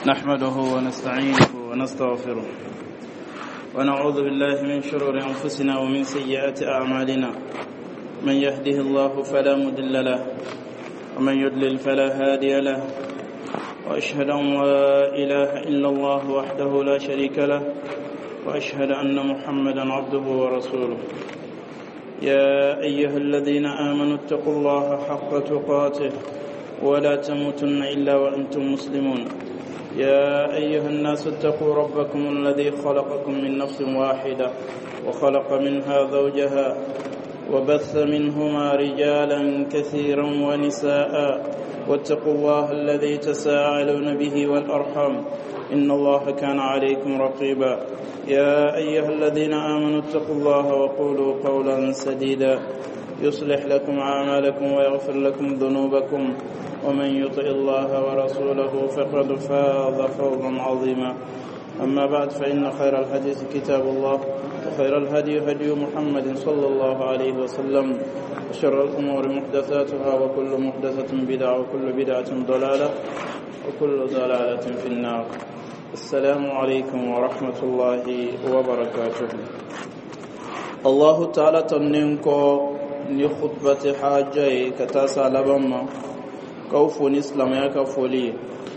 نحمده ونستعينه ونستغفره ونعوذ بالله من شرور أنفسنا ومن سيئات أعمالنا. من يهده الله فلا مضل له ومن يضلل فلا هادي له، وأشهد أن لا إله إلا الله وحده لا شريك له، وأشهد أن محمدا عبده ورسوله. يا أيها الذين آمنوا اتقوا الله حق تقاته ولا تموتن إلا وأنتم مسلمون. يا أيها الناس اتقوا ربكم الذي خلقكم من نفس واحدة وخلق منها زوجها وبث منهما رجالا كثيرا ونساء، واتقوا الله الذي تساءلون به والأرحام إن الله كان عليكم رقيبا. يا أيها الذين آمنوا اتقوا الله وقولوا قولا سديدا يصلح لكم أعمالكم ويغفر لكم ذنوبكم، ومن يطع الله ورسوله فقد فاز فوزا عظيما. أما بعد، فإن خير الحديث كتاب الله، وخير الهدي هدي محمد صلى الله عليه وسلم، وشر الأمور محدثاتها، وكل محدثة بدعة، وكل بدعة ضلالة، وكل ضلالة في النار. السلام عليكم ورحمة الله وبركاته. الله تعالى تنينكو ni khutbati hajjai katasa labamma kawfuni islamaya ka foli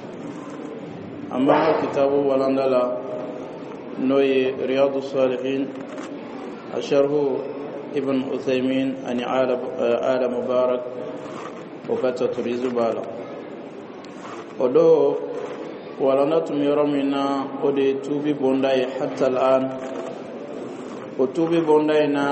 amma kitabu walandala noye riyadus salihin asharhu ibn uthaymin ani ala mubarak wakata turizu bala odo walanda tumiyoromina ode tubi bondai hatta al'an o tubi bondai na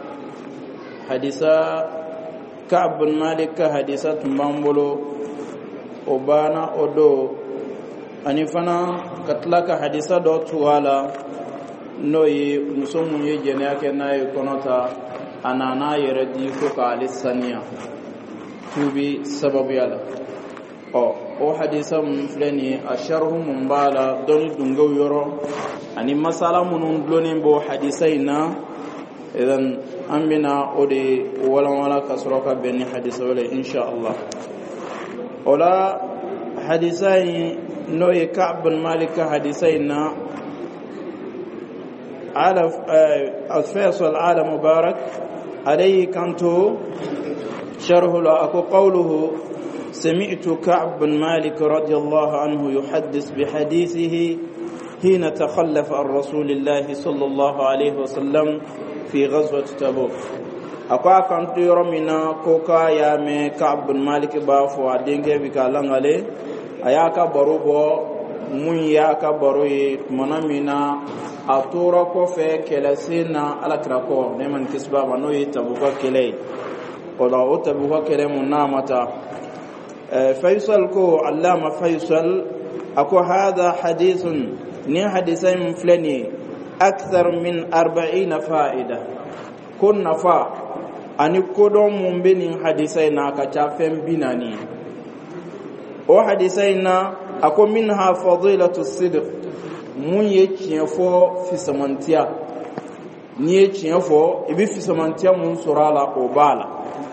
hadisa Ka'b bin Malik ka hadisa tumbambolo obana odo anifana katlaka hadisa do tuwala noyi musomu ye jene yake nayi konota anana yeredi ko ka alisaniya tubi sababu yala o hadisa mfleni asharhu mumbala doni dungaw yoro ani masala munun dlonin bo hadisa ina idan amina odi wala kasroka beni hadisa wala insha Allah. Ola hadisai no Ka'b bin Malik hadisaina ala al-Faisal ala Mubarak alayhi kantu sharhu la aku qawluhu sami'tu Ka'b bin Malik radiyallahu anhu yuhaddis bihadithihi hina takhallafa ar-Rasul Allah sallallahu alayhi wa sallam في غزوة تبوك. أقوى كنت يرمينا كوكا يامي كعب بن مالك بافو عدينك بكالان عليه أياكا بروبو من ياكا بروي منامينا أطورا كوفي كلاسينا على كراكو نيمان كسبا منوي تبوكا كلي ولا تبوكا كلي منامتا فيصل كو علامة فيصل أقوى هذا حديث ني حديثين فلني أكثر من 40 فائدة كن نفا أني كودون مبين حديثينا كتافين بناني أو حديثينا أكو منها فضيلة الصدق من يتشيفو في سمانتيا نيتشيفو إبي في سمانتيا من سرالا أوبالا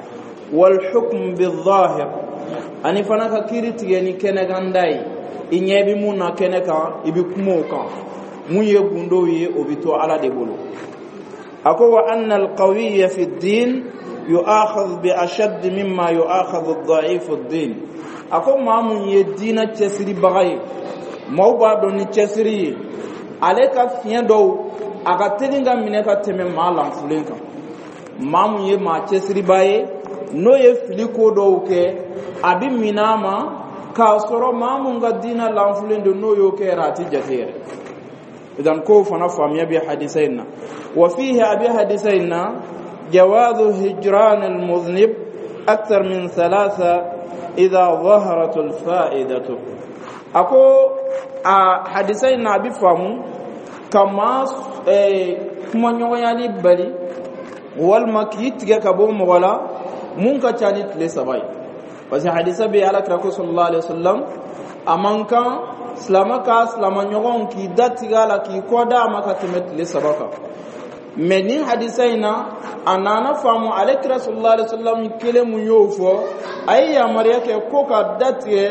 والحكم بالظاهر أني فنكا كيرت يعني كنغانداي إن يبي مونا كنكا إبي كموكا muye gundo ye obito ala de bolo ako wa anna alqawiyya fi ad-din yu'akhadh bi ashadd mimma yu'akhadh ad-da'if ad-din ako mamun ye dina chesiri bagay mawba do ni chesiri aleka fiendo aga telinga mineka teme malam fulenka mamun ye ma chesiri baye no ye filiko do ke abi minama ka soro mamun ga dina lamfulendo no yo ke rati jatere. إذن كوف نفهم يبي حديثنا وفيه أبي حديثنا جواز هجران المذنب أكثر من 3 إذا ظهرت الفائدة. أكو حديثنا أبي فهم كما كما نيواني بالي والمكيت كابو مغلا منك تانيت لسباي بس حديث أبي على كركو صلى الله عليه وسلم أمانكا slamaka slamanyogon ki datigala ki koda maka temetle sabaka meni hadisaina anana famu alayhi sallallahu alaihi wasallam kele mu yofo ayya mariya ke ko ka datie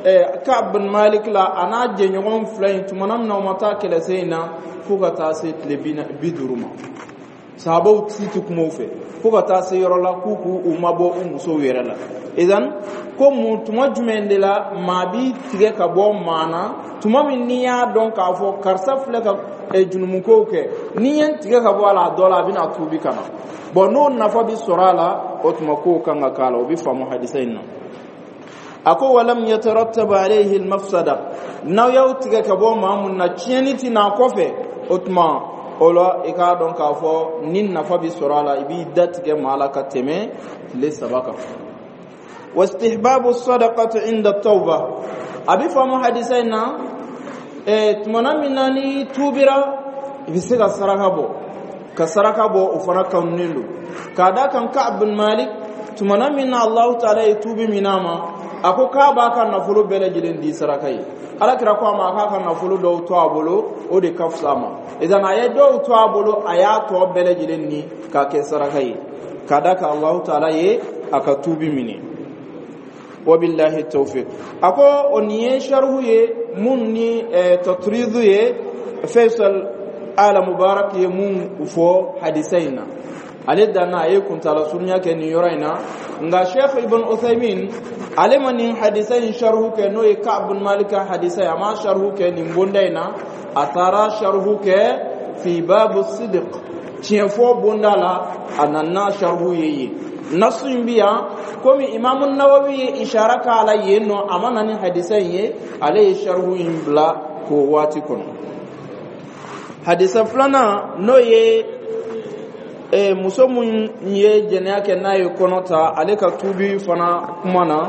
Ka'b bin Malik la ana je nyogon flain tumanam na mata kele seina fuka ta se tlebina biduruma sahabo titu kumofe fuka ta se yorola kuku umabo umuso yerala idan ko mutuma jumende la mabi tige ka bo mana tuma min niya don ka fo karsa fleka junumu ko ke niyan tige ka bo ala dola bina tubi kana bono nafa bi sorala otuma ko kanga kala obi famu hadisaina ako walam yatarattab alayhi almafsada naw yawtiga ka bo mamun na chieniti na kofe otuma ola ika don ka fo nin nafa bi sorala ibi datge malaka teme le sabaka واستحباب الصدقه عند التوبه ابي فما حديثنا تمنا مناني توبرا بيسغا سراكابو كسراكابو افنا كنلو كادا كان كعب بن مالك تمنا من الله تعالى يتوب منما ako ka ba kan na fulu bele jilin di sarakai ala kira ko ma ka kan na fulu do to abolo o de kafsama idan aye do to abolo aya to bele jilin ni ka ke sarakai kada ka Allah ta'ala ye aka tubi mini وبالله التوفيق اكو اونيه شرح يه مني تطريد يه فيصل آل مبارك يمون فو حديثينا علي دانا يكون تالا سنيا كن يورينا nga Sheikh Ibn Uthaymeen alemani hadithain sharhu ke no Ka'b bin Malik hadithai ama sharhu ke ni bondaina atara sharhu ke fi bab as-sidq tiefo bondala ananna sharhu yi nasun biya komi Imam an-Nawawi isharaka alayhi no amana ni hadithai ye alayhi sharhu imbla ko wati kono haditha fulana no ye musomun ye jene yake nayo konota aleka tubi fana kumana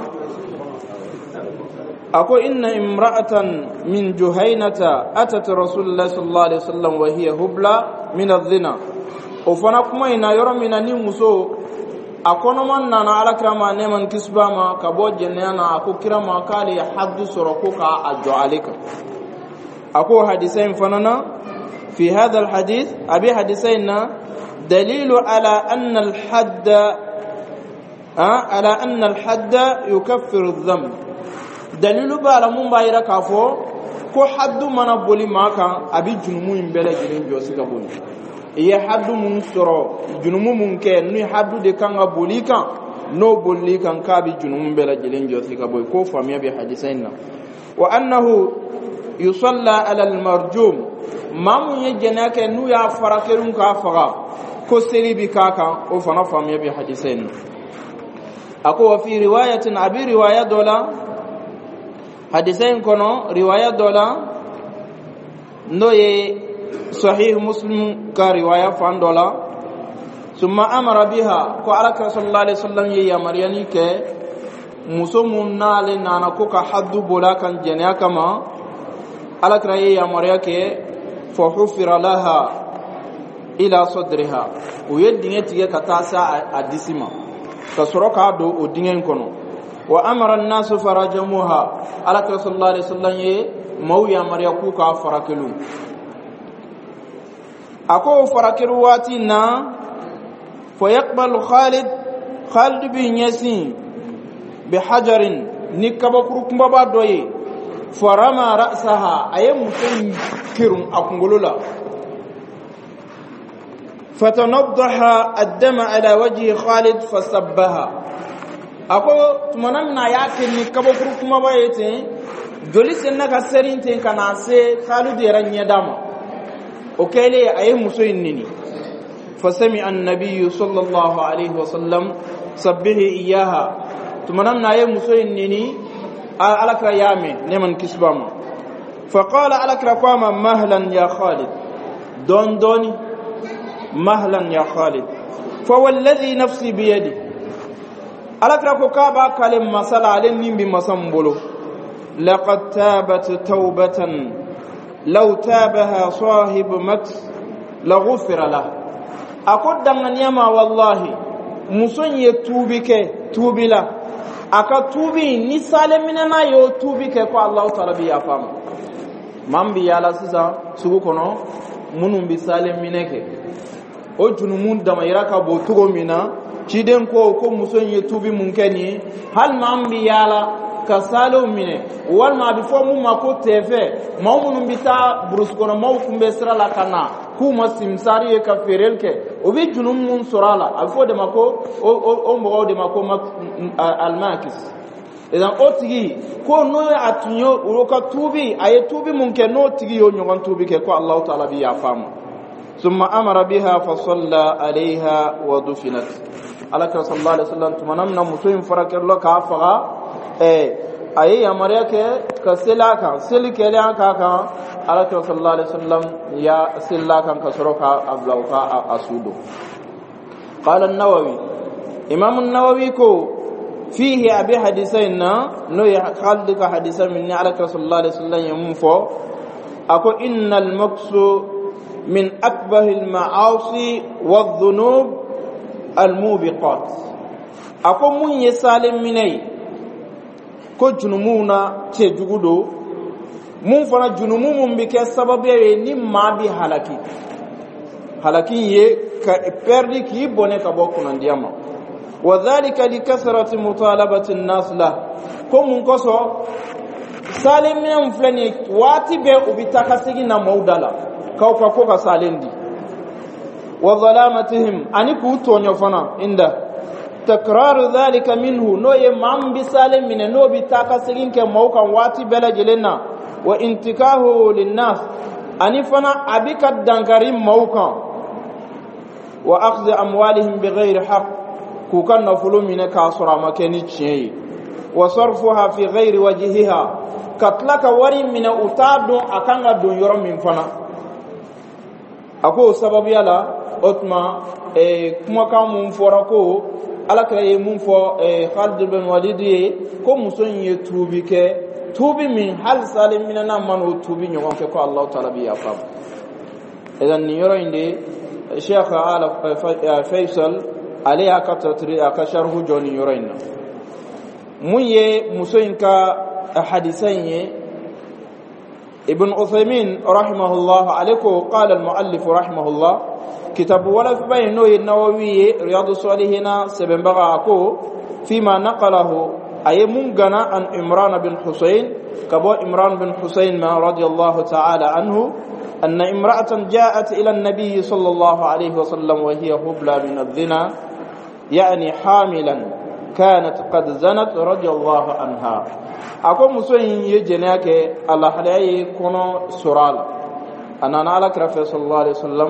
ako inna imra'atan min Juhaynata atat Rasulullah sallallahu alaihi wasallam wa hiya hubla min adh-dhina o fana kuma ina yoro minani muso akono man nana alakrama neman kisbama kabo jene na ako kirama kali haddu soroko ka ajo alika ako hadisain fanana fi hadha al-hadith abi hadisaina دليل على أن الحد يكفر الذنب دليل بالا من بايرا كافو كو حد من بولي ماكا ابي جنمو يمبلا جرين جوسي كابوني اي حد من سرو جنمو ممكن ني حد دي كانغا بولي كان نو بولي كان كابي جنمو يمبلا جرين جوسي كابوي كو فاميا بحديثنا وانه يصلى على المرجوم مامو يجناك نو يا فراكرون كافغا ko seri bi kaka o fana famiya bi hadisen ako wa fi riwayatin abi riwaya dola hadisen kono riwaya dola noye sahih muslim ka riwaya fan dola summa amara biha ko alaka sallallahu alaihi wasallam ya maryani ke musomun nale nana ko ka haddu bola kan jenya kama alaka ya maryake fa hufira laha ila sadriha o yedinge tige katasa adisima kasoroka do o dingen kono wa amara an-nas farajamuha alaka sallallahu alaihi wasallam ye mawya maryaku ka farakelu ako farakelu wati na fa yaqbalu Khalid bin Yasin bi hajarin nikaba kurkumba ba doye farama ra'saha ayem mutum kirun akungulula فتنضح الدم على وجه خالد فسبها ako tumanamna yake ni kabokuru kuma bayete jolise naka serinte kana se Khalid yaranya dama okele ayi muso innini fasami annabi sallallahu alaihi wasallam sabbihi iyaha tumanamna ayi muso innini alakra yame neman kisbama faqala alakra qama mahlan ya Khalid doni مهلا يا خالد فوالذي نفسي بيدي ألكرك كابا كلم مسألة عليهم بمسنبلو لقد تابت توبة لو تابها صاحب مكس لغفر له أقول دمنا يما والله مسن يتوبك توبي له أكا توبي نسال مننا يتوبك كو الله تعالى بيافام من بيالا سيسا سوكونا منهم بسالم منك o junumun da mayra ka botugo mina ciden ko muson yetubi munkeni hal mambi yala kasalo mine wal ma bi fo mu mako tefe mawmunum bita bruskono mawkum be sirala kana ku masimsari ka ferelke o bi junum mun surala afo de mako o mo de mako almakis idan otigi ko no atunyo uroka tubi aye tubi mun ke no tigi yo nyon tubi ke ko Allah ta'ala bi ya famu thumma amara biha fa salla alaiha wa dufinat alaka sallallahu alaihi wasallam tumanamna mutuin farakello ka faga aye yamare ke ka silaka silke le aka ka alaka sallallahu alaihi wasallam ya silaka ka soroka ablauka asudo qala an-nawawi imam an-nawawi ko فيه أبي حديثين نو يخلق حديثا من على رسول الله صلى الله عليه وسلم أكو إن المكس من أكبر المعاصي والذنوب الموبقات أكو من يسالم مني كو جنمونا تجودو من فنا جنموم بك سبب نما بي halaki ye ka perdi ki bone ka bokuna ndiyama وذلك لكثرة مطالبة الناس له كم كسو سالم من فلاني واتي به وبتكاسينا مودلا كوكا كوكا سالندي وظلامتهم اني كوتونيو فنا عند تكرار ذلك منه نو يمام بسالم من نو بتكاسين كموكا واتي بلا جلنا وانتكاه للناس اني فنا ابيك دانكاري موكا واخذ اموالهم بغير حق kukan na fulu mine ka sura makeni chiyi wa sarfuha fi ghairi wajhiha katlaka wari mine utado akanga don yoro min fana ako sababu yala otma kuma ka mun fora ko alakra ye mun fo Khalid bin Walid ko muson ye tubi ke tubi min hal salim min na man tubi nyon ke ko Allah taala bi afam idan ni yoro inde Sheikh Ala Faisal ali akatatri akasharhu joni yuraina muye musoyinka hadisanye ابن عثيمين رحمه الله عليكو قال المؤلف رحمه الله كتاب ولا في بينه النووي رياض الصالحين سبنبغاكو فيما نقله أي منغنا عن عمران بن حسين كبو عمران بن حسين ما رضي الله تعالى عنه أن امرأة جاءت إلى النبي صلى الله عليه وسلم وهي هبلى من الزنا يعني حاملا كانت قد زنت رضي الله عنها أكو مسوين يجناك الله عليه كونو سرال أنا نالك رفع صلى الله عليه وسلم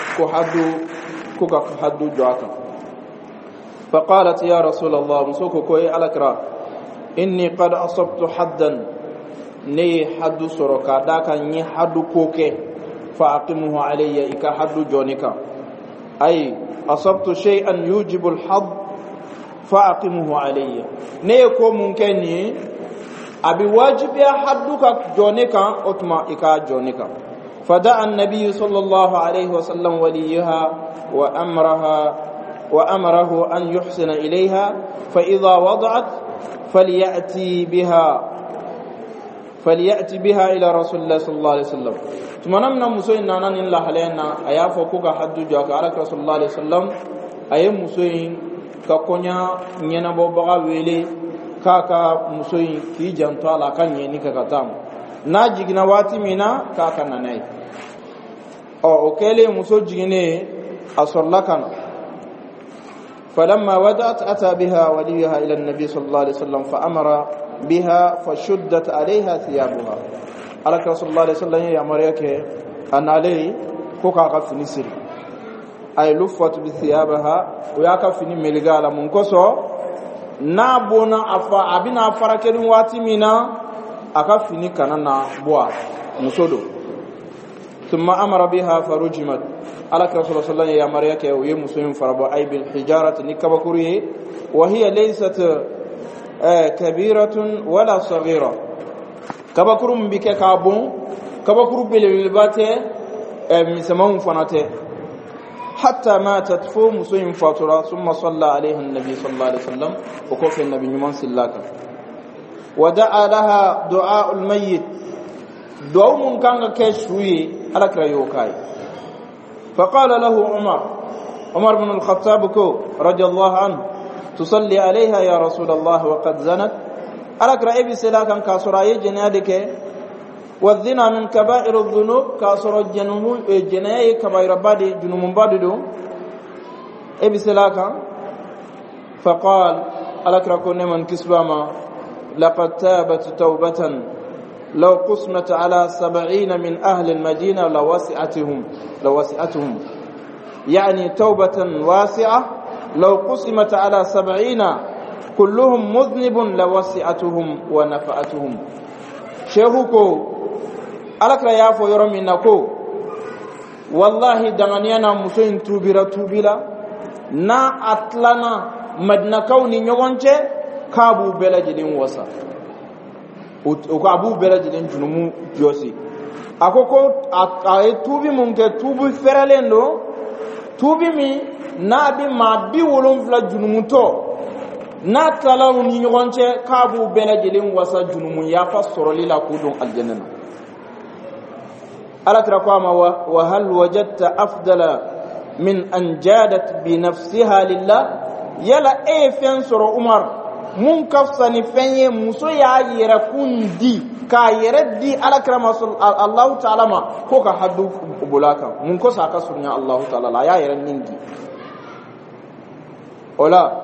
كوكا حدو جواكا فقالت يا رسول الله مسوكو كوي ألكرا إني قد أصبت حدا ني حدو سركا داكا ني حدو كوكي فأقمه علي إكا حدو جونيكا أي أصبت شيئا يوجب الحظ فأقمه علي نيكو ممكنني أبي واجب يا حدك جونيكا أتما إكا جونيكا فدعا النبي صلى الله عليه وسلم وليها وأمره أن يحسن إليها فإذا وضعت فليأتي بها إلى رسول الله صلى الله عليه وسلم ثم نمنا مسوين نانا نلا حلينا أيافو كوكا حدو جاك على رسول الله عليه وسلم أي مسوين كاكونيا نينا بوبغا ويلي كاكا مسوين كي جانتو على كان يني كاكتام ناجي نواتي منا كاكا ناناي أوكيلي مسو جيني أصر لكنا فلما ودعت أتى بها وليها إلى النبي صلى الله عليه وسلم فأمر بها فشدت عليها ثيابها على رسول الله صلى الله عليه وسلم أن عليه كوكا غفني سري أي لفت بثيابها وياك فيني ملغالا منكسو نابونا أبنا فركن واتمنا أكفني كاننا بوار مسودو ثم أمر بها فرجمت على رسول الله صلى الله عليه وسلم وهي مسلم فربو أي بالحجارة نكبكوريه وهي ليست كبيرة ولا صغيرة كبكور بك كابون كبكور بالباتة مسمون فناته حتى ماتت فو مسلم فاطرة ثم صلى عليها النبي صلى الله عليه وسلم وكوف النبي نمان سلاكا ودعا لها دعاء الميت دعاء من كان كشوي على كريوكاي فقال له عمر بن الخطاب رضي الله عنه تصلي عليها يا رسول الله وقد زنت alakra ebi sela kan kasura ye jenade ke wadhina min kaba'ir adh-dhunub kasura janumu jenaye kaba'ir badi junum badidu ebi sela kan faqal alakra kunne man kisbama laqad tabat tawbatan law qismat ala 70 min ahli al-madina lawasi'atuhum يعني توبة واسعة لو قسمت على 70 كلهم مذنب لوسعتهم ونفعتهم شيخوكو alakra yafo yoro minako wallahi danganiana musoin tubila na atlana madina kauni nyogonche kabu belajidin wasa o kabu belajidin junumu josi akoko ay tubi munke tubu feralendo tubi mi nabi ma bi wolon fla junumuto na talawu ni nyogonche kabu belajidin wasa junumu yafa soroli la kudun aljanna ala trakama wa hal wajadta afdala min an jadat bi nafsiha lillah yala fen soro umar mun kafsani fenye muso ya yera kundi ka yera di ala krama Allah ta'ala ma ko ka haddu bulaka mun ko saka sunya Allah ta'ala la ya yera ningi ola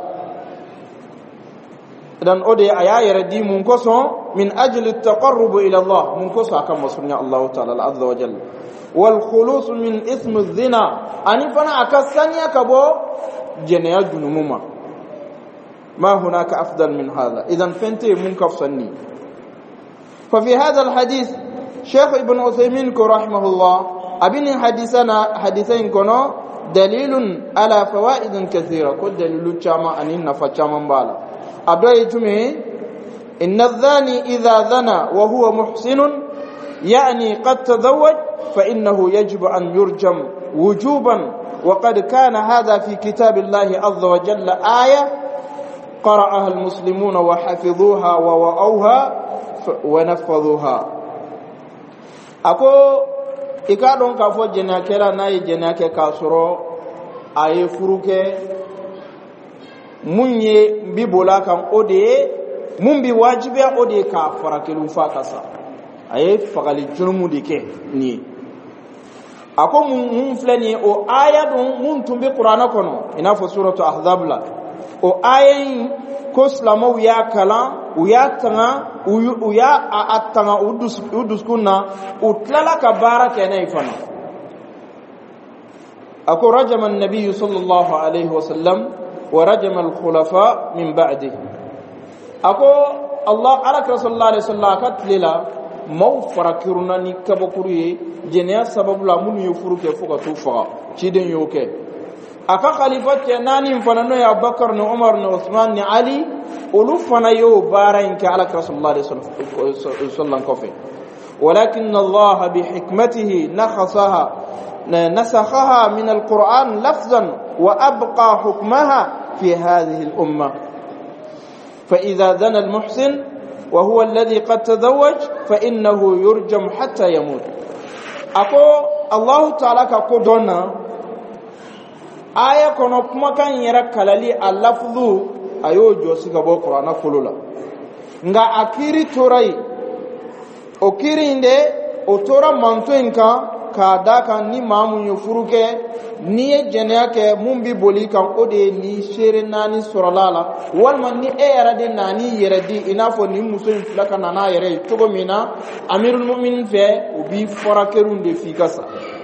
dan ode aya yera di mun ko so min ajli at-taqarrub ila Allah mun ko saka masunya Allah ta'ala azza wa jalla wal khulus min ism az-zina ani fana akasani akabo jenaya junumuma ما هناك أفضل من هذا إذن فنتي منكف صني ففي هذا الحديث شيخ ابن عثيمين رحمه الله أبني حديثين كنو دليل على فوائد كثيرة كل دليل جامع أنين فجامع بالا أبدا يجمع إن الزاني إذا زنى وهو محسن يعني قد تزوج فإنه يجب أن يرجم وجوبا وقد كان هذا في كتاب الله عز وجل آية قرأها المسلمون وحفظوها ووعوها ونفذوها أكو إكادون كفو جناكلا ناي جناكي كاسرو أي فروكي مني بيبولا كان أودي من بواجبه أودي كافركلو فاكسا أي فغالي جنمو ديكي ني أكو من فلاني أو آيات من تنبي قرآن كنو إنا في سورة أحزاب لا o ayin ko slamo ya kala uya tanga uya atanga udus kunna utlala ka baraka ne ifana ako rajama an-nabiy sallallahu alayhi wa sallam wa rajama al-khulafa min ba'dihi ako Allah alaka sallallahu alayhi wa sallam katlila maw farakiruna ni kabakuri jenya sababu la munu yufuruke fuka tufa ciden yoke aka khalifat nani mfanano ya Abubakar na Umar na Uthman ni Ali ulufana yo barain ka ala Rasulullah sallallahu kofe walakin Allah bihikmatihi nasakhaha min alquran lafzan wa abqa hukmaha fi hadhihi al-umma fa idha dhana al-muhsin wa huwa alladhi qad tazawwaj fa innahu yurjam hatta yamut ako Allah ta'ala ka kodona aya kono kuma kan yera kalali alafzu ayo josi gabo qur'ana kulula nga akiri torai okirinde otora mantoinka ka daka ni mamu yufuruke ni jenya ke mumbi boli kan ode ni shere nani soralala walma ni era de nani yera di inafo ni musoin flaka nana yere togo mina amirul mu'minin fe ubi forakerunde fikasa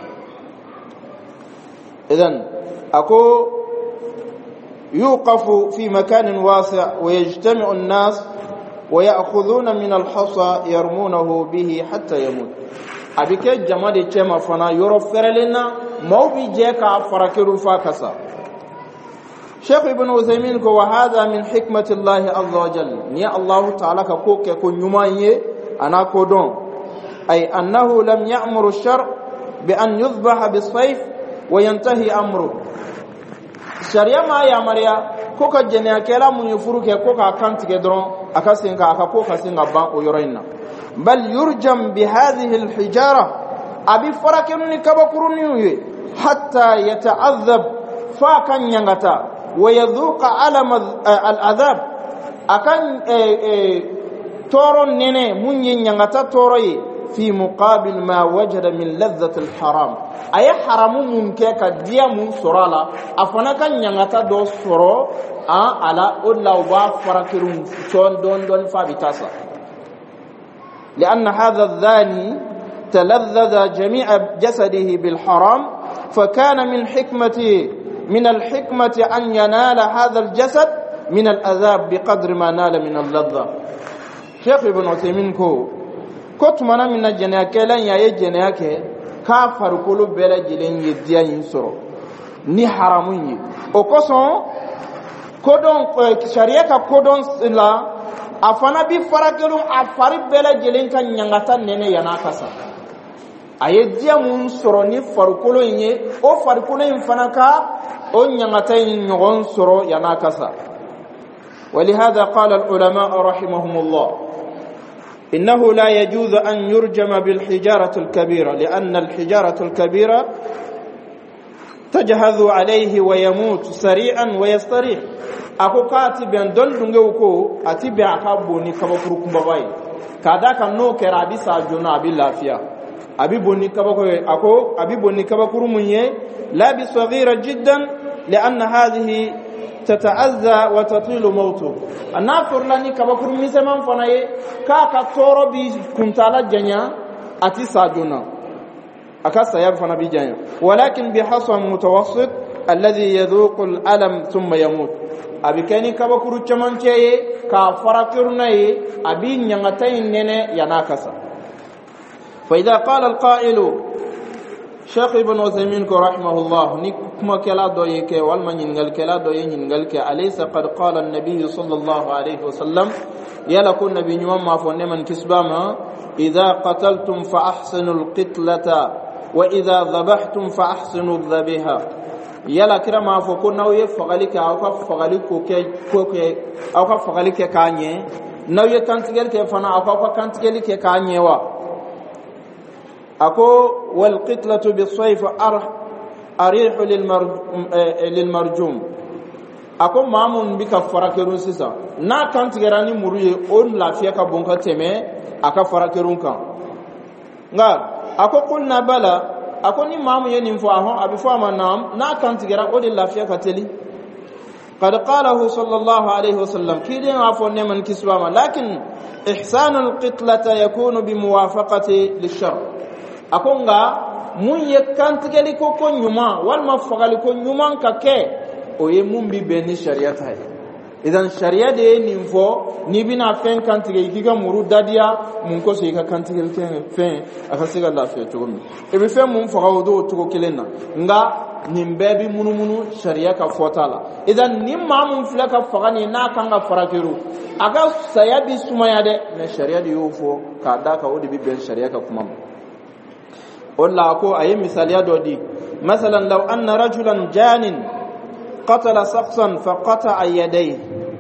idan أكو يوقف في مكان واسع ويجتمع الناس ويأخذون من الحصى يرمونه به حتى يموت أبيك جماعة جماعة فنا يرفر لنا مو بيجيكا فركروا فاكسا شيخ ابن عثيمين وهذا من حكمة الله عز وجل ني الله تعالى كوك يكون يمانيه أنا كودون أي أنه لم يأمر الشرع بأن يذبح بالصيف وينتهي أمره sharia ma ya maria ko ka jene akela mun yufuruke ko ka kanti ke dron akasinga akako kasinga ban o yoroina bal yurjam bi hadhihi al hijara abi farakun ni kabakuruni hatta yata'adhab fa kan yangata wa yadhuqa alam al adhab akan toro nene munye nyangata toro yi fi muqabil ma wajada min ladhat al haram ay haramu mun ke ka dia mun sorala afana kan nyangata do soro ala ulla wa farakirun ton don fa bitasa لأن هذا الذاني تلذذ جميع جسده بالحرام فكان من الحكمة أن ينال هذا الجسد من العذاب بقدر ما نال من اللذة. شيخ ابن عثيمين كوت منا من الجناك لن يجناك كافر كل بلا جلين يديا ينصر ni haramunyi okoson kodon sharia kodon la afana bi farakelu afari bela jelen kan nyangata nene yana kasa ayedia mun soro ni farukolo yin o farukolo yin fanaka o nyangata yin nyon soro yana kasa. ولهذا قال العلماء رحمهم الله إنه لا يجوز أن يرجم بالحجارة الكبيرة لأن الحجارة الكبيرة تجهز عليه ويموت سريعا ويستريح. ako kati ben don dunge ko ati be akaboni kaba kurukum babai kada kan no kera bi sa jona bi lafiya abi bonni kaba ko ako abi bonni kaba kurumunye la bi saghira jiddan لان هذه تتعزى وتطيل موته انا فرلاني kaba kurumi zaman fanaye ka toro bi kuntala janya ati sa jona akasa ya fana bi janya ولكن بحصن متوسط الذي يذوق الالم ثم يموت abikani kabakuru chamancheye ka farakirnaye abi nyangatay nene yanakasa. فإذا قال القائل شيخ ابن عثيمين رحمه الله نكما كلا دويك والمن ينغل كلا دوي ينغلك أليس قد قال النبي صلى الله عليه وسلم يلا كن نبي نيوم ما فنمن كسباما إذا قتلتم فأحسنوا القتلة وإذا ذبحتم فأحسنوا الذبيحة yala kira ma fo ko nawye fagalike aw ka fagaliko ke aw ka fagalike kanye nawye kantigel ke fana aw ka kantigel ke kanye wa ako wal qitlatu bisayf arih lil marjum ako mamun bika farakerun sisa na kantigerani muruye on lafiya ka bonka teme aka farakerun kan nga ako kulna bala akoni mamu yenin fo ahon abi fo manam na kan tigera odi lafiya kateli qad qalahu sallallahu alayhi wasallam kidin afo ne man kiswama lakin ihsan alqitlata yakunu bimuwafaqati lishar akonga mun ye kan tigeli ko ko nyuma wal mafagali ko nyuma kake o ye mun bi beni sharia tay idan sharia de nin fo ni bina fen kan tigeli giga muru dadia mun ko se ka kan tigeli fen aka siga lafiya to mi e be fen mun faga do to ko kelena nga nin bebi munumunu sharia ka fotala idan nim ma mun fla ka faga ni na kan ga farakiru aga sayabi sumaya de me sharia de yofo ka da ka wodi bi ben sharia ka kuma walla ko ayi misaliya do di masalan law anna rajulan janin qatala saqsan fa qata'a yadayhi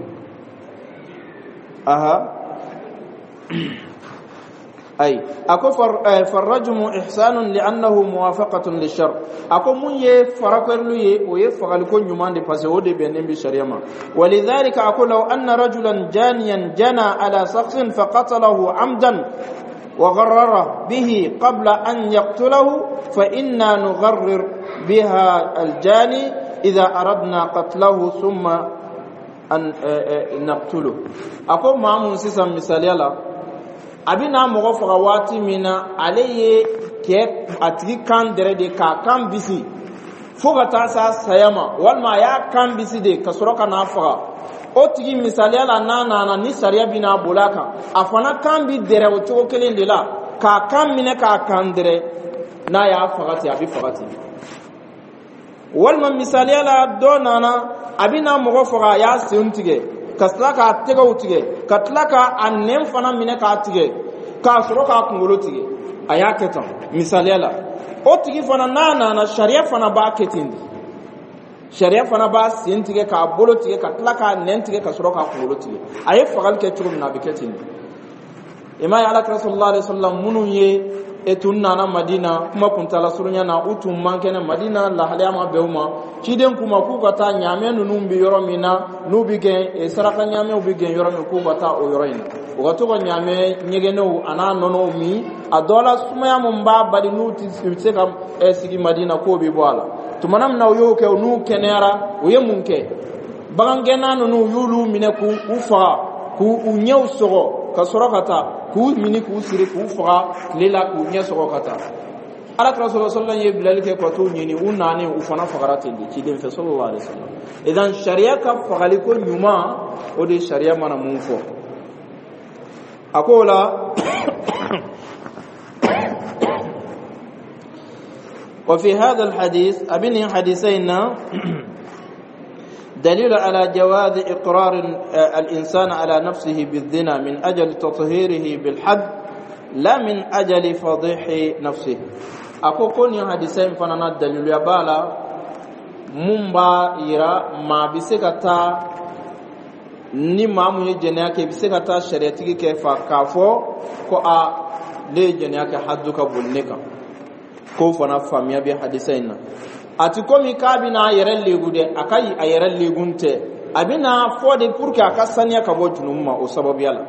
أي أكو فالرجم إحسان لأنه موافقة للشر أكو من يفرقر له ويفعل كل يومان دي فسود بينهم بالشريعة ولذلك أكو لو أن رجلا جانيا جنى على شخص فقتله عمدا وغرر به قبل أن يقتله فإنا نغرر بها الجاني إذا أردنا قتله ثم أن نقتله أكو معمون سيسا مثالي الله abina mogo faga wati mina aleye ke atri kan dere de ka kan bisi foga ta sa sayama walma ya kan bisi de kasoroka na faga o tigi misali ala na ni sariya bina bolaka afana kan bi dere o to kelen de la ka kan mine ka kan dere na ya fagati abi fagati walma misali ala do nana abina mogo faga ya suntige kaslaka tega utige katlaka anem fana mine ka tige ka soro ka kungolo tige aya ketan misali ala o tigi fana na sharia fana ba ketindi sharia fana ba sintige ka bolo tige katlaka nentige ka soro ka kungolo tige aye fagal ke turum na biketindi imam ala sallallahu alaihi wasallam munun ye etunna na Madina kuma kuntala surunya na utum mankene Madina la halama beuma ciden kuma ku kata nyame nunu bi yoro mina nubi gen saraka nyame ubi gen yoro mi ku kata o yoro ina o gato ko nyame nyegeno ana nono mi adola sumaya mumba badi nuti sika sigi Madina ko bi boala tumanam na yo ke nu kenera o yemunke bagangena nunu yulu mine ku ufa ku unyew sogo ka sorokata ku mini ku sire ku faga lela ku nya sogo kata ala rasul sallallahu alaihi wasallam ke ko to nyini unani u fana fagarate ndi ci dem fe sallallahu alaihi wasallam idan sharia ka fagali ko nyuma o de sharia mana mun fo akola وفي هذا الحديث أبني حديثين دليل على جواز إقرار الإنسان على نفسه بالزنا من أجل تطهيره بالحد لا من أجل فضيح نفسه أكون حديثين فنانا دليل يبالا ممبا يرى ما بسكتا ni mamu ye jenya ke bi se ka ta shariati ke fa ka fo ko a le jenya ke haddu ka bunne ka ko fana famiya bi hadisaina ati komi kabina yere legude akai a yere legunte abina fode pour que akasania ka bo junumma o sababu yala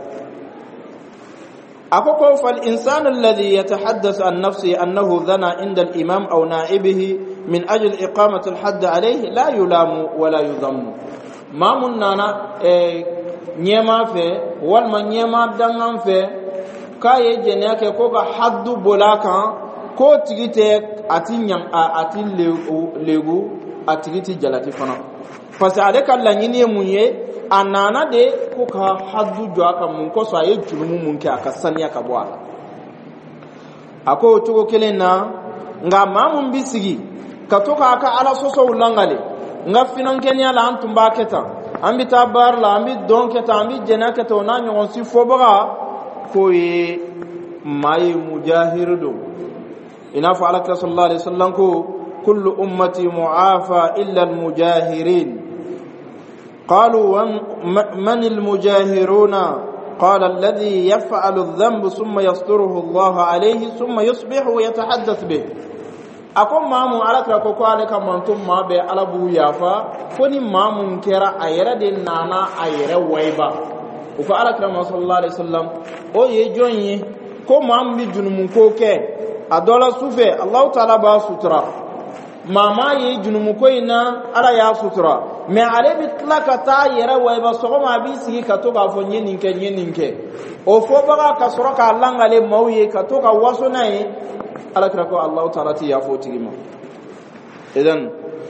akoko fal insan alladhi yatahaddathu an nafsi annahu dhana inda al imam aw na'ibihi min ajli iqamati al hadd alayhi la yulamu wala yudhammu mamun nana nyema fe wal man nyema dangan fe kaye jenya ke ko ga haddu bolaka ko tigite ati nyam ati legu atigiti jalati fana fasa ade kala nyini munye anana de ko ka haddu jo aka mun ko so aye julumu mun ke aka sanya ka bo aka ako tugo kelena nga mamun bisigi ka to ka aka ala soso ulangale nga finan kenya la antumba keta ambi tabar la ambi don keta ambi jena keta na nyon si fobaga ko ye mai mujahirdo ina fa alaka sallallahu alaihi wasallam ko kullu ummati mu'afa illa al-mujahirin qalu man al-mujahiruna qala alladhi yaf'alu adh-dhanba thumma yasturuhu Allah alayhi thumma yusbihu yatahaddath bih akon mamu alaka ko ko alaka mantum ma be alabu yafa koni mamun kera ayira de nana ayira waiba ko alaka sallallahu alaihi wasallam o ye jonyi ko mam bi junumun ko ke adola sufe Allah taala ba sutura mama ye junumu ko ina ala ya sutura me ale bitlaka ta yera waiba so ma bi sigi ka to ga fo nyeninke o fo baga ka soroka langale mawye ka to ka waso nai ala krako Allah taala ti ya fo tigima idan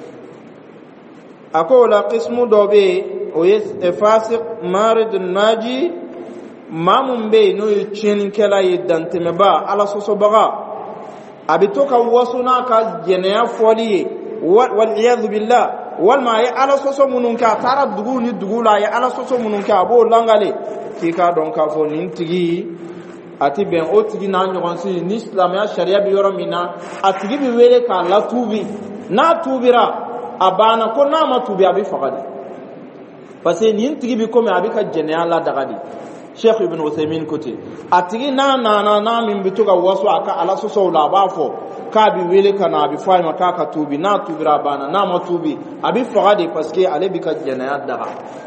akola qismu dobe o yes fasiq marid naji mamun be no yin kala yidante me ba ala soso baga abitoka wasuna ka jenea foliye wal iyad billah wal ma ya ala soso mununka tara duguni dugula ya ala soso mununka bo langale kika don ka fo nin tigi ati ben o tigi na nyon si ni islam ya sharia bi yoro mina atigi bi wele ka la tubi na tubira abana ko na ma tubi abi faqadi parce nin tigi bi ko me abi ka jenea la dagadi Sheikh Ibn Uthaymeen kote atigi na min bituga wasu aka ala soso la bafo ka bi wele kana bi faima ka tubi na tubira bana na ma tubi abi fagade parce que ale bi ka janayat daga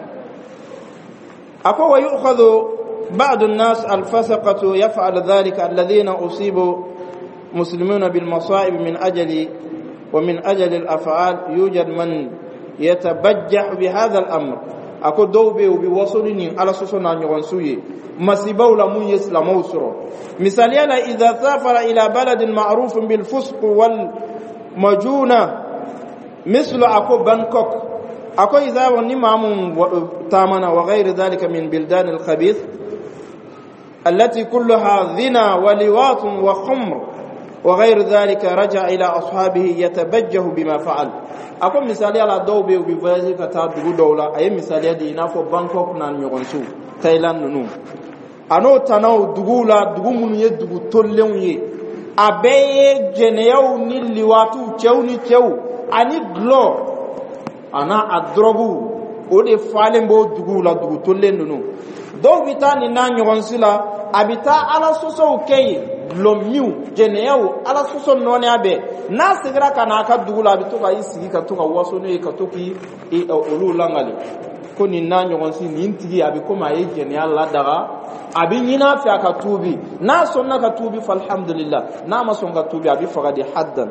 ako wa yu'khadhu بعض الناس الفسقة يفعل ذلك الذين أصيبوا مسلمون بالمصائب من أجل ومن أجل الأفعال يوجد من يتبجح بهذا الأمر ako dawbe ubi wasolini ala soso na nyogonsuye masiba ula mun islamu suro misali ala idha safara ila baladin ma'rufun bil fusq wal majuna mislu ako Bangkok ako idha wani mamun tamana wa ghayr dhalika min bildan al khabith التي كلها ذنا ولواط وخمر وغير ذلك رجع إلى أصحابه يتبجه بما فعل أقول مثالي على دوبي وبفاجي كتاب دولة أي مثالي دي نافو بانكوك نان يغنسو تايلاند نو أنو تناو دغولا دغومون يدغو تولون ي أبي جنيو نيل لواتو تشوني تشو أني غلو أنا أدرغو ودي فالين بو دغولا دغو تولون نو دو بيتاني نان يغنسلا abita ala soso kay lomiu jeneyawo ala soso noni abe na sigira kana ka dugula bi to ka isigi ka to ka waso ne ka to ki olu langali ko ni na nyogon si ni ntigi abi ko ma ye jeneya la daga abi nyina fi aka tubi na sonna ka tubi falhamdulillah na ma songa tubi abi fagadi haddan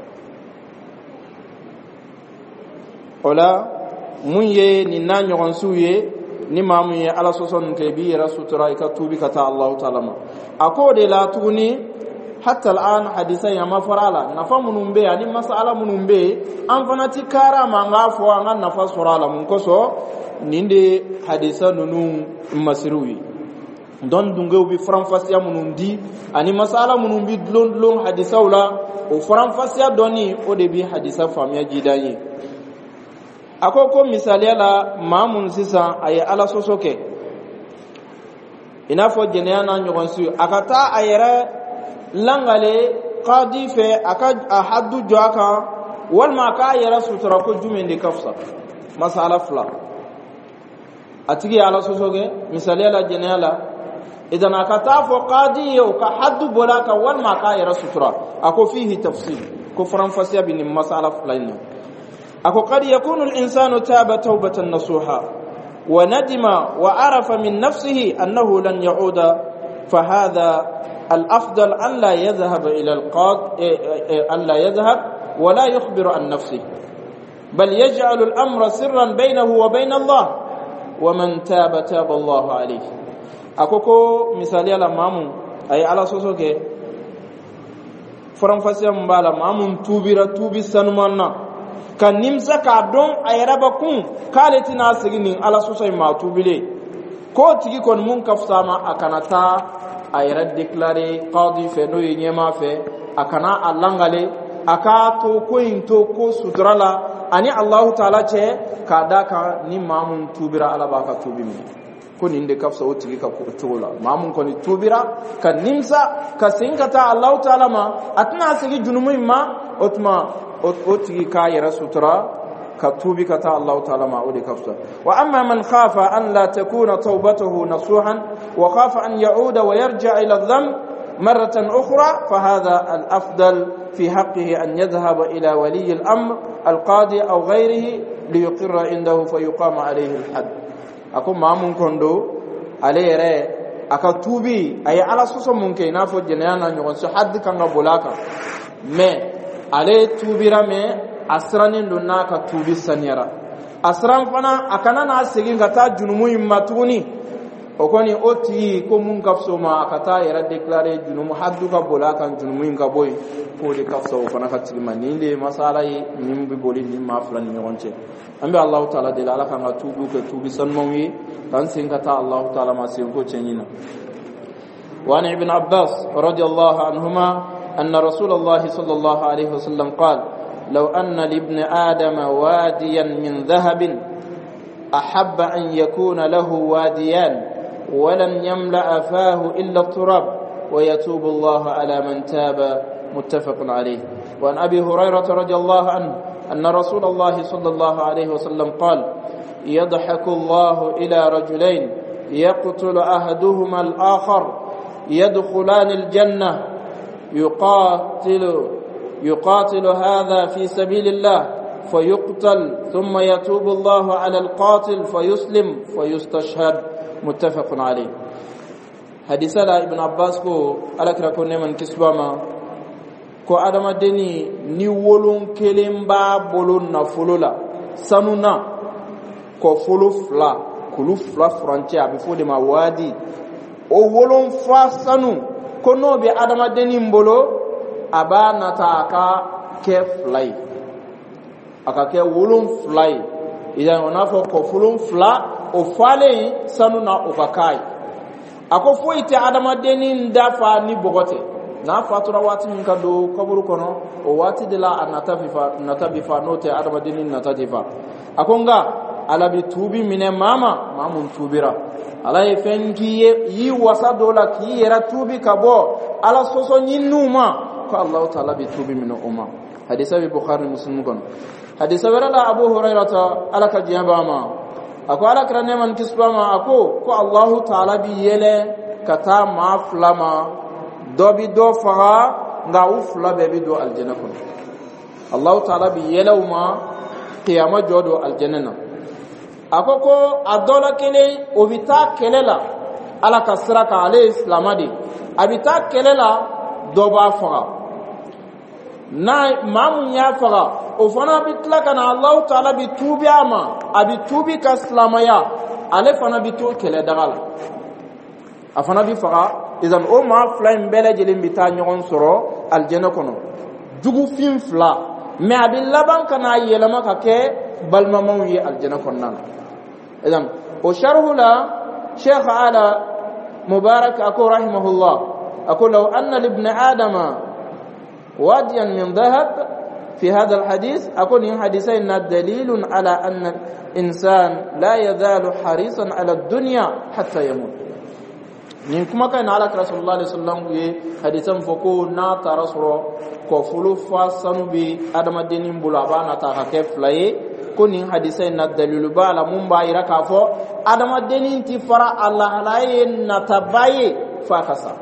ola munye ni na nyogon suye ni mamu ye ala soson ke bi rasutura ka tubi kata Allah ta'ala ma akode la tuni hatta al'an hadisa ya mafarala nafa munumbe ani masala munumbe an fanati kara manga fo an nafa surala mun koso ninde hadisa nunu masruwi don dunga bi franfasiya munundi ani masala munumbi dlon hadisa wala o franfasiya doni o de bi hadisa famiya jidanye akoko misali ala mamun sisa ay ala sosoke ina fo jeneana nyogon su akata ayere langale qadi fe aka haddu joaka wal ma ka ayere sutura ko jumende kafsa masala fla atigi ala sosoke misali ala jeneala idan akata fo qadi yo ka haddu bolaka wal ma ka ayere sutura ako fihi tafsil ko franfasiya bin masala fla ina أكو قد يكون الإنسان تاب توبة نصوحا وندم وعرف من نفسه أنه لن يعود فهذا الأفضل أن لا يذهب إلى أن لا يذهب ولا يخبر عن نفسه بل يجعل الأمر سرا بينه وبين الله ومن تاب تاب الله عليه أكو مثالي على مامون أي على سوسوك فرنفاسيا مبالا مامون توبي سنمانا kan nimsa ka don ayraba kun kaleti na sigini ala sosai matubile ko tigi kon mun kafsama akanata ayra declarer qadi fe no yema fe akana allangale aka to ko into ko sudrala ani Allah taala che kada ka ni mamun tubira ala baka tubimi ko ninde kafsa o tigi ka ko tola mamun ko ni tubira kan nimsa ka singata Allah taala ma atna sigi junumai ma otma otigi ka yara sutura katubi kata Allah ta'ala ma udi kafsa wa amma man khafa an la takuna tawbatuhu nasuhan wa khafa an ya'uda wa yarja' ila adh-dhanb marratan ukhra fa hadha al-afdal fi haqqihi an yadhhab ila wali al-amr al-qadi aw ghayrihi li yuqirra indahu fa yuqama alayhi al-hadd akum mamun kondo alayre akatubi ay ala suso munke na fo jenana nyon so hadd kanga bolaka mais ale tubira me asranin dunna ka tubi sanyara asran fana akana na sigin kata junumu immatuni okoni oti ko mun kafso ma akata yara declare junumu haddu ka bolaka junumu inga boy ko de kafso fana ka tilma ninde masala yi nimbi boli ni maflan ni wonche ambe Allah taala de ala kan tubu ka tubi sanmawi kan sin kata Allah taala ma sin ko chenyina wa an ibn Abbas radiyallahu anhuma أن رسول الله صلى الله عليه وسلم قال لو أن لابن آدم واديا من ذهب أحب أن يكون له واديان ولن يملأ فاه إلا التراب ويتوب الله على من تاب متفق عليه وعن أبي هريرة رضي الله عنه أن رسول الله صلى الله عليه وسلم قال يضحك الله إلى رجلين يقتل أحدهما الآخر يدخلان الجنة يقاتل هذا في سبيل الله فيقتل ثم يتوب الله على القاتل فيسلم فيستشهد متفق عليه حديث ابن عباس ko alakra ko neman kisbama ko adama deni ni wolon kelemba bolon na folola sanuna ko folofla kulufla frontier be fode ma wadi o wolon fa sanu kono be adama deni mbolo abana ta aka ke fly aka ke wolon fly idan onafo ko fulon fla o fale sanuna o kakai ako foite adama deni ndafa ni bogote na fatura wati min kado kaburu kono o wati de la natabifa note adama deni natatifa akonga alabi tubi mine mamun tubira ala fenki yi wasa dola ki yera tubi kabo ala soso nyinuma ko Allah taala bi tubi mino umma hadisa bi Bukhari Muslim gon hadisa wala Abu Hurairah ala ka jabama ako ala krane man kisbama ako ko Allah taala bi yele kata ma flama dobi do faga nga ufla be bi do aljanna ko Allah ta'ala bi yelawma qiyama jodo aljanna akoko adola kele obita kelela ala kasraka ale islamadi abita kelela doba faga na mamun ya faga o fana bitla kana Allah ta'ala bi tubi ama abi tubi ka islamaya ale fana bi to kele dagal afana bi faga idan o ma flaim bele jelin bita nyon soro aljanna kono jugu fin fla me abi laban kana yelama ka ke balma mawi aljanna konnan idan o sharhu la sheikh ala mubarak ako rahimahullah ako law anna libn adama wadiyan min dhahab في هذا الحديث أقول إن حديثين دليل على أن الإنسان لا يزال حريصا على الدنيا حتى يموت نكما كان على رسول الله صلى الله عليه وسلم حديثا فكو ناتا رسول كفلو فاسنو بي أدم الدين بلابا ناتا كيف لاي كوني حديثين دليل بالا ممبا يركافو أدم الدين تفرع الله لاي نتباي فاكسا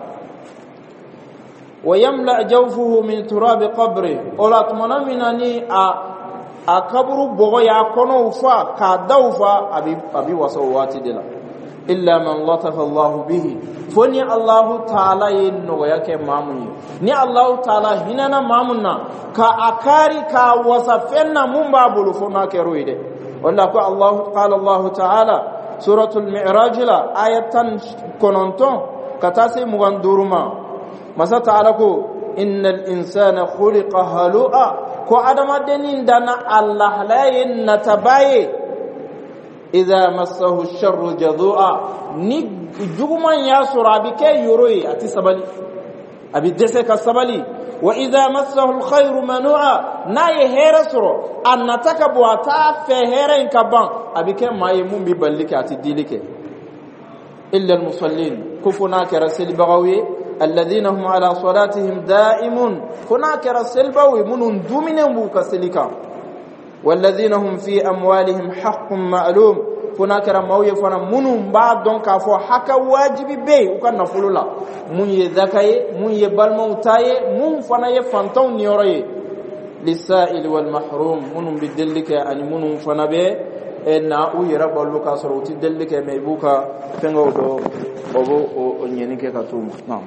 ويملأ جوفه من تراب قبره ولا تمنمنني قبر بغيا كنو فا كدو فا ابي وسوات دلا الا من لطف الله به فني الله تعالى ينو يake mamuni ni Allah ta'ala hinana mamuna ka akari ka wasafenna mumba bulu fona ke ruide walla ko Allah qala Allah ta'ala suratul mi'raj la ayatan kononton katase muganduruma masa ta'ala ko innal insana khuliqa halu'a ko adama denin dana Allah layin natabaye idha massahu ash-sharru jadhu'a ni juguman ya surabi ke yoroyi ati sabali abi dese ka sabali wa idha massahu al-khayru manu'a na yehera suro annataka buata fe heren kaban abi ke maye mumbi ballike ati dilike illa al-musallin kufuna ka rasul bagawi الذين هم على صلاتهم دائمون هناك رسلبوي من دومين بوكسليكا والذين هم في اموالهم حق معلوم هناك رموي فنا من بعد دونك فو حق واجب بي وكان نفلولا من يذكاي من يبالموتاي من فنا يفانتون نيوري للسائل والمحروم من بدلك ان من فنا بي en او يربو لوكا سروتي دلك ميبوكا فنغو دو obo o nyenike katuma naam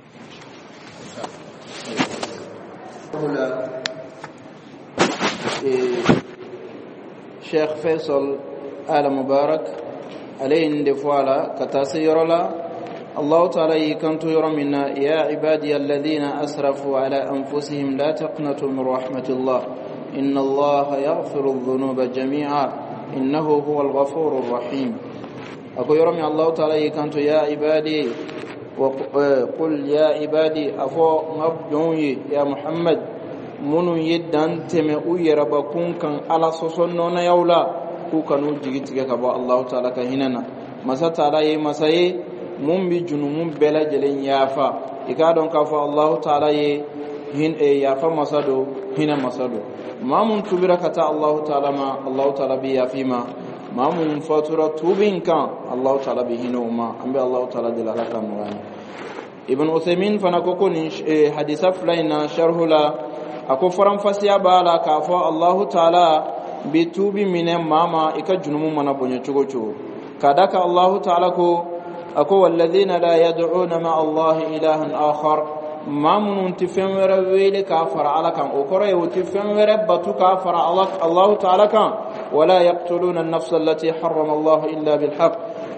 Sheikh Faisal Al Mubarak alayhi ndefwala katasiyrola Allah ta'ala yikantu yurmina ya ibadi alladhina asrafu ala anfusihim la taqnatu min rahmatillah inna Allah yaghfiru adh-dhunuba jami'a innahu huwal ghafurur rahim أقول يرمي الله تعالى كنت يا عبادي وقل يا عبادي أفو نبجوني يا محمد منو يدان تمئو يربكون كان على سسنون يولا كوكانو جيتك كبا الله تعالى كهننا مسا تعالى مساي من بجنوم بلا جلين يافا إكادون كفا الله تعالى هن يافا مسادو هنا مسادو ما من تبرك الله تعالى ما الله تعالى بيا فيما ما من فاتورة توبين كان الله تعالى بهنوما أنبي الله تعالى دلالك مغاني ابن عثيمين فنكوكو حديثة فلينا شرح لا أكو فرم فسيا بالا كافا الله تعالى بتوبي من ماما إكا جنوم من بني چوچو كادك الله تعالى أكو والذين لا يدعون مع الله إلها آخر ما من تفهم ويل كافر على كان أكره وتفهم وربتو كافر الله تعالى كان ولا يقتلون النفس التي حرم الله إلا بالحق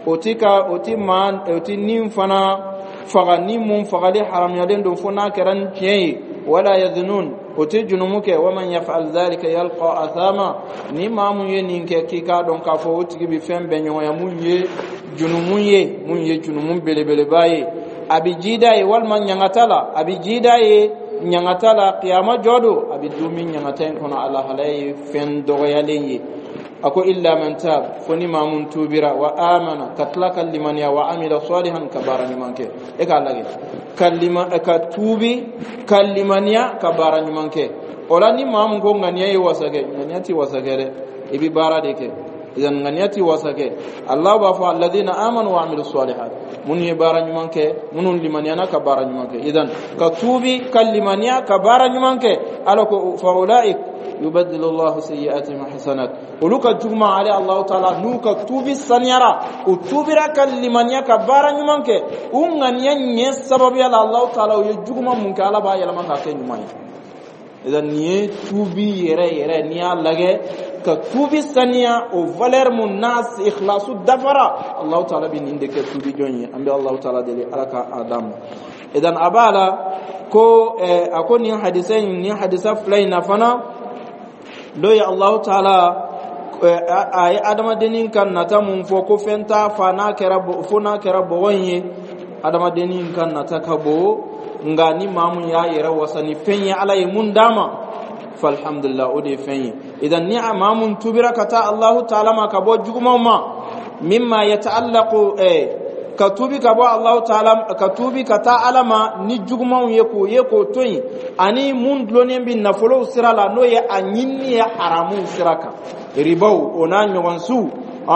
أتي نيم فنا فغنيم فغلي حرم يدين دون فنا كرن ولا يذنون أتي جنومك ومن يفعل ذلك يلقى أثاما نما من ينك كيكا دون كافو أتي بفهم بنيو يمون جنومون بلي بلي باي أبي جيداي والمن ينغتلا أبي جيداي نيانغتالا قيامة جودو أبي دومين نيانغتين كنا على هلاي فين دوغيالي أكو إلا من تاب فني ما من توبرا وآمن كتلك لمن وعمل صالحا كبارا لمنك إيكا لغي كلمة كتوبي كلمانيا كبارا لمنك ولا ني ما من كون غنيا وسغي غنياتي وسغي إبي بارا ديك idan ganiyati wasake Allah ba fa alladhina amanu wa amilus salihat mun ye bara nyumanke munun limaniana ka bara nyumanke idan ka tubi kallimaniya ka bara nyumanke alako fa ulaik yubaddilu Allah sayyi'atihim hasanat uluka jugma ali Allah ta'ala nuka tubi sanyara utubira kallimaniya ka bara nyumanke unganiya nye sababu ya Allah ta'ala ye jugma mun ka ala ba yala man ka ke nyumai idan ni tubi yere ni alage ka tubi saniya o valeur mun nas ikhlasu dafara Allah ta'ala bin inde ke tubi jonyi ambe Allah ta'ala dele alaka adam idan abala ko akoni hadisa fulaina fana do ya Allah ta'ala ay adama denin kan nata mun fo ko fenta fana kerabo fona kerabo wonye adama denin kan nata kabo ngani mamun ya yera wasani fenye alay mun dama falhamdulillah ode fenye idan ni'ama mun tubira kata Allah ta'ala ma kabo juguma ma mimma yata'allaqu katubi kabo Allah ta'ala katubi kata alama ni juguma yeko toyi ani mun dlonen bin nafolo sirala no ya anyinni ya haramu siraka ribau onanyo wansu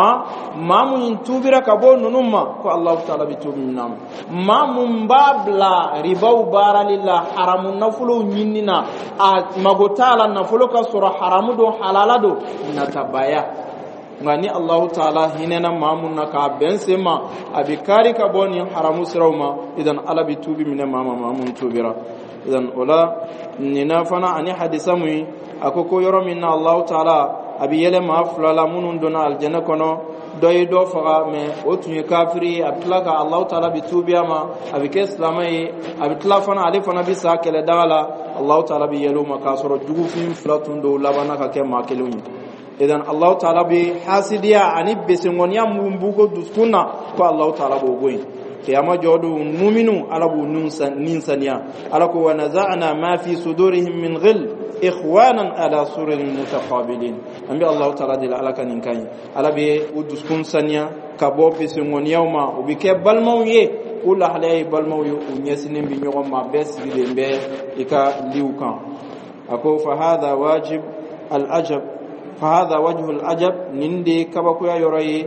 mamun tubira kabo nunumma ko Allah ta'ala bitubi minam mamun babla ribau baralillah haramun nafulu nyinina magotala nafulu ka sura haramu do halalado natabaya ngani Allah ta'ala hinena mamun naka bensema abikari kabo ni haramu sirawma idan ala bitubi minam mamun tubira idan wala nina fana ani hadisamu akoko yoro minna Allah ta'ala abi yele ma fulala munun dona aljanna kono doy do faga me otunye kafiri atlaka Allah ta'ala bitubiya ma abi ke islamai abi tlafana ali fana bi sakele dala Allah ta'ala bi yelo makasoro jugu fin flatun do labana ka ke makeluni idan Allah ta'ala bi hasidiya ani besengonya mumbugo duskuna ko Allah ta'ala bo goyin kiyama jodu numinu alabu ninsaniya alako wa naza'na ma fi sudurihim min ghil ikhwanan ala surin mutaqabilin ambi Allah ta'ala dila alaka ninkai alabe uduskun saniya kabo besengon yawma ubike balmawye kula halay balmawye unyesinin bi nyogom ma bes bilembe ika liukan ako fa hadha wajib al ajab fa hadha wajhu al ajab nindi kabako ya yorayi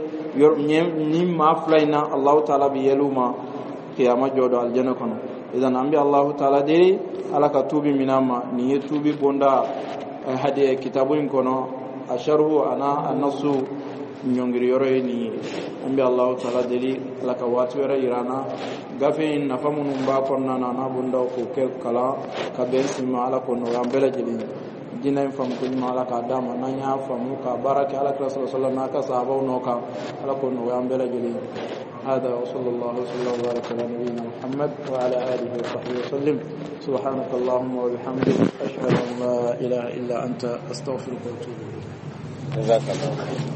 nim ma flaina Allah ta'ala bi yeluma qiyama jodo aljanna kono idan ambi Allah ta'ala de alaka tubi minama ni tubi bonda hade kitabun kono asharu ana annasu nyongiri yoro ni ambi Allah ta'ala deli alaka watwera irana gafen nafamun ba konna na bonda ko ke kala ka bensima ala kono ambela jeli dina fam ko mala ka dama nanya famu ka baraka ala rasul sallallahu alaihi wasallam noka ala ko no ambela jeli hada wa sallallahu alaihi wa baraka ala nabiyyina muhammad wa ala alihi wa sahbihi wasallam subhanaka allahumma wa bihamdika ashhadu an la ilaha illa anta astaghfiruka wa atubu ilaik jazakallahu